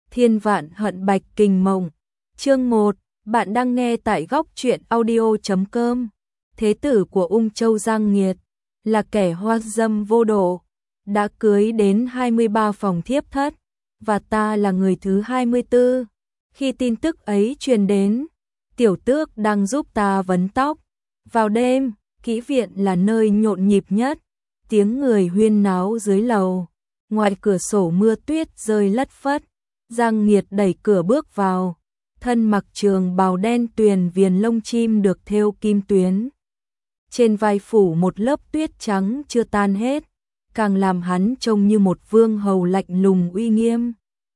Thiên vạn hận bạch kình mộng. Chương 1, bạn đang nghe tại góc truyện audio.com. Thế tử của Ung Châu Giang Nghiệt là kẻ hoa dâm vô độ, đã cưới đến 23 phòng thiếp thất, và ta là người thứ 24. Khi tin tức ấy truyền đến, tiểu tước đang giúp ta vấn tóc. Vào đêm, kỹ viện là nơi nhộn nhịp nhất, tiếng người huyên náo dưới lầu. Ngoài cửa sổ mưa tuyết rơi lất phất. Giang Nghiệt đẩy cửa bước vào, thân mặc trường bào đen tuyền viền lông chim được thêu kim tuyến. Trên vai phủ một lớp tuyết trắng chưa tan hết, càng làm hắn trông như một vương hầu lạnh lùng uy nghiêm.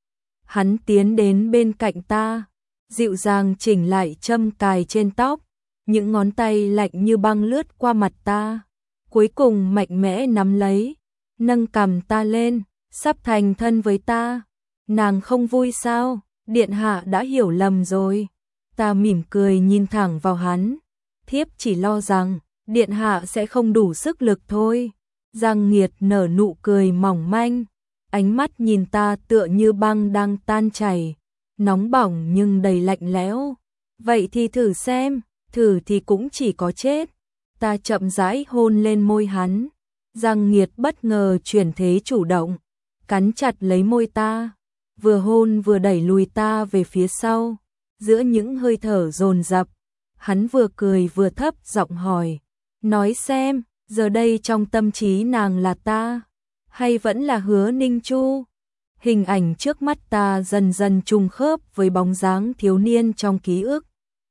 Hắn tiến đến bên cạnh ta, dịu dàng chỉnh lại châm cài trên tóc, những ngón tay lạnh như băng lướt qua mặt ta, cuối cùng mạnh mẽ nắm lấy, nâng cằm ta lên, sắp thành thân với ta. Nàng không vui sao? Điện hạ đã hiểu lầm rồi. Ta mỉm cười nhìn thẳng vào hắn. Thiếp chỉ lo rằng điện hạ sẽ không đủ sức lực thôi. Giang Nghiệt nở nụ cười mỏng manh, ánh mắt nhìn ta tựa như băng đang tan chảy, nóng bỏng nhưng đầy lạnh lẽo. Vậy thì thử xem, thử thì cũng chỉ có chết. Ta chậm rãi hôn lên môi hắn. Giang Nghiệt bất ngờ chuyển thế chủ động, cắn chặt lấy môi ta, vừa hôn vừa đẩy lùi ta về phía sau. Giữa những hơi thở dồn dập, hắn vừa cười vừa thấp giọng hỏi, nói xem, giờ đây trong tâm trí nàng là ta, hay vẫn là Hứa Ninh Chu? Hình ảnh trước mắt ta dần dần trùng khớp với bóng dáng thiếu niên trong ký ức.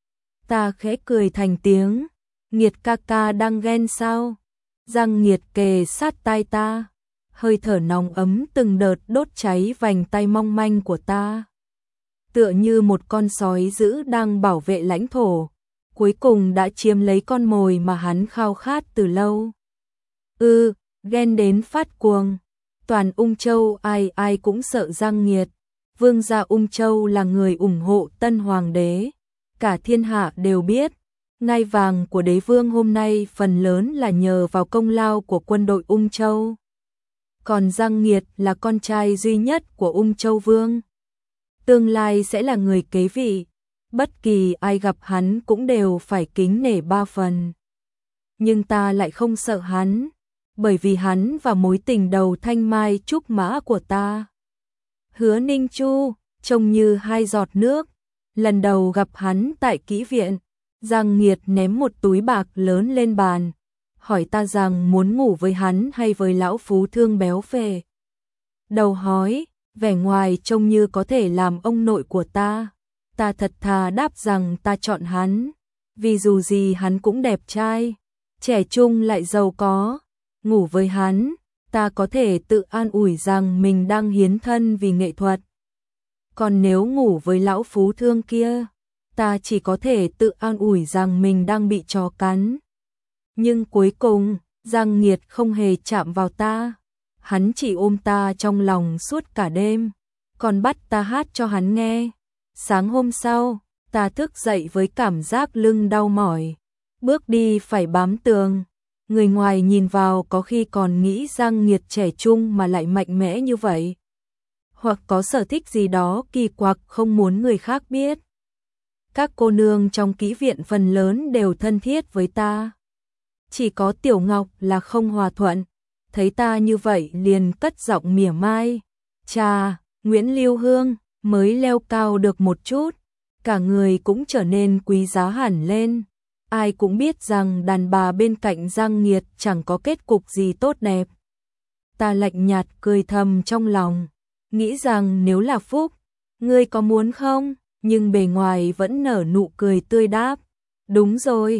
Ta khẽ cười thành tiếng, Nghiệt ca ca đang ghen sao? Giang Nghiệt kề sát tai ta, hơi thở nóng ấm từng đợt đốt cháy vành tay mong manh của ta. Tựa như một con sói dữ đang bảo vệ lãnh thổ, cuối cùng đã chiếm lấy con mồi mà hắn khao khát từ lâu. Ghen đến phát cuồng. Toàn Ung Châu ai ai cũng sợ Giang Nghiệt. Vương gia Ung Châu là người ủng hộ tân hoàng đế. Cả thiên hạ đều biết, ngai vàng của đế vương hôm nay phần lớn là nhờ vào công lao của quân đội Ung Châu. Còn Giang Nghiệt là con trai duy nhất của Ung Châu Vương, tương lai sẽ là người kế vị, bất kỳ ai gặp hắn cũng đều phải kính nể ba phần. Nhưng ta lại không sợ hắn, bởi vì hắn và mối tình đầu thanh mai trúc mã của ta, Hứa Ninh Chu, trông như hai giọt nước. Lần đầu gặp hắn tại kỹ viện, Giang Nghiệt ném một túi bạc lớn lên bàn, hỏi ta rằng muốn ngủ với hắn hay với lão phú thương béo phệ. Đầu hói, vẻ ngoài trông như có thể làm ông nội của ta. Ta thật thà đáp rằng ta chọn hắn, vì dù gì hắn cũng đẹp trai, trẻ trung lại giàu có. Ngủ với hắn, ta có thể tự an ủi rằng mình đang hiến thân vì nghệ thuật. Còn nếu ngủ với lão phú thương kia, ta chỉ có thể tự an ủi rằng mình đang bị chó cắn. Nhưng cuối cùng, Giang Nghiệt không hề chạm vào ta. Hắn chỉ ôm ta trong lòng suốt cả đêm, còn bắt ta hát cho hắn nghe. Sáng hôm sau, ta thức dậy với cảm giác lưng đau mỏi, bước đi phải bám tường. Người ngoài nhìn vào có khi còn nghĩ Giang Nghiệt trẻ trung mà lại mạnh mẽ như vậy, hoặc có sở thích gì đó kỳ quặc không muốn người khác biết. Các cô nương trong kỹ viện phần lớn đều thân thiết với ta, chỉ có Tiểu Ngọc là không hòa thuận, thấy ta như vậy liền cất giọng mỉa mai. Chà, Nguyễn Lưu Hương mới leo cao được một chút, cả người cũng trở nên quý giá hẳn lên. Ai cũng biết rằng đàn bà bên cạnh Giang Nghiệt chẳng có kết cục gì tốt đẹp. Ta lạnh nhạt cười thầm trong lòng, nghĩ rằng nếu là Phúc, ngươi có muốn không? Nhưng bề ngoài vẫn nở nụ cười tươi đáp. Đúng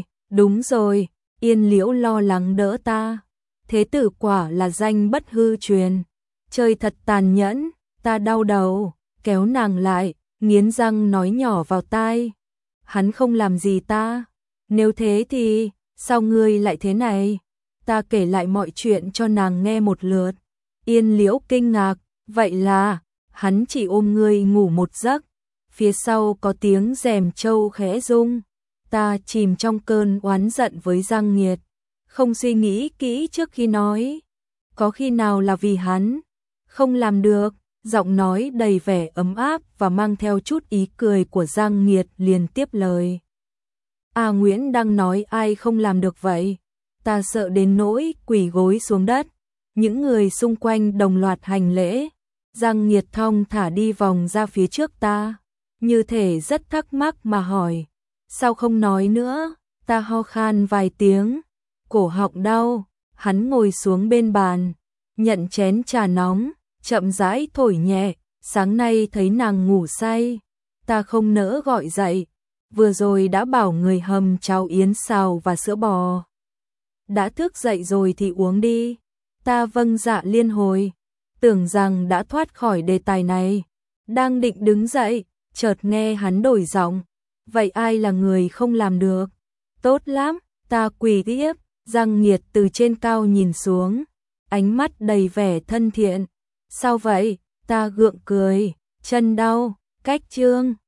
rồi, Yên Liễu lo lắng đỡ ta. Thế tử quả là danh bất hư truyền. Trời thật tàn nhẫn, ta đau đầu, kéo nàng lại, nghiến răng nói nhỏ vào tai. Hắn không làm gì ta. Nếu thế thì, sao ngươi lại thế này? Ta kể lại mọi chuyện cho nàng nghe một lượt. Yên Liễu kinh ngạc, vậy là, hắn chỉ ôm ngươi ngủ một giấc. Phía sau có tiếng rèm trâu khẽ rung. Ta chìm trong cơn oán giận với Giang Nghiệt, không suy nghĩ kỹ trước khi nói. Có khi nào là vì hắn không làm được, Giọng nói đầy vẻ ấm áp và mang theo chút ý cười của Giang Nghiệt liền tiếp lời. Nguyễn đang nói ai không làm được vậy? Ta sợ đến nỗi quỳ gối xuống đất. Những người xung quanh đồng loạt hành lễ. Giang Nghiệt thong thả đi vòng ra phía trước ta, như thể rất thắc mắc mà hỏi. Sao không nói nữa? Ta ho khan vài tiếng, cổ họng đau. Hắn ngồi xuống bên bàn, nhận chén trà nóng, chậm rãi thổi nhẹ. Sáng nay thấy nàng ngủ say, ta không nỡ gọi dậy. Vừa rồi đã bảo người hầm cháo yến xào và sữa bò. Đã thức dậy rồi thì uống đi. Ta vâng dạ liên hồi, tưởng rằng đã thoát khỏi đề tài này. Đang định đứng dậy, chợt nghe hắn đổi giọng. Vậy ai là người không làm được? Tốt lắm, ta quỳ tiếp. Giang Nghiệt từ trên cao nhìn xuống, ánh mắt đầy vẻ thân thiện. Sao vậy? Ta gượng cười, chân đau, cách chương.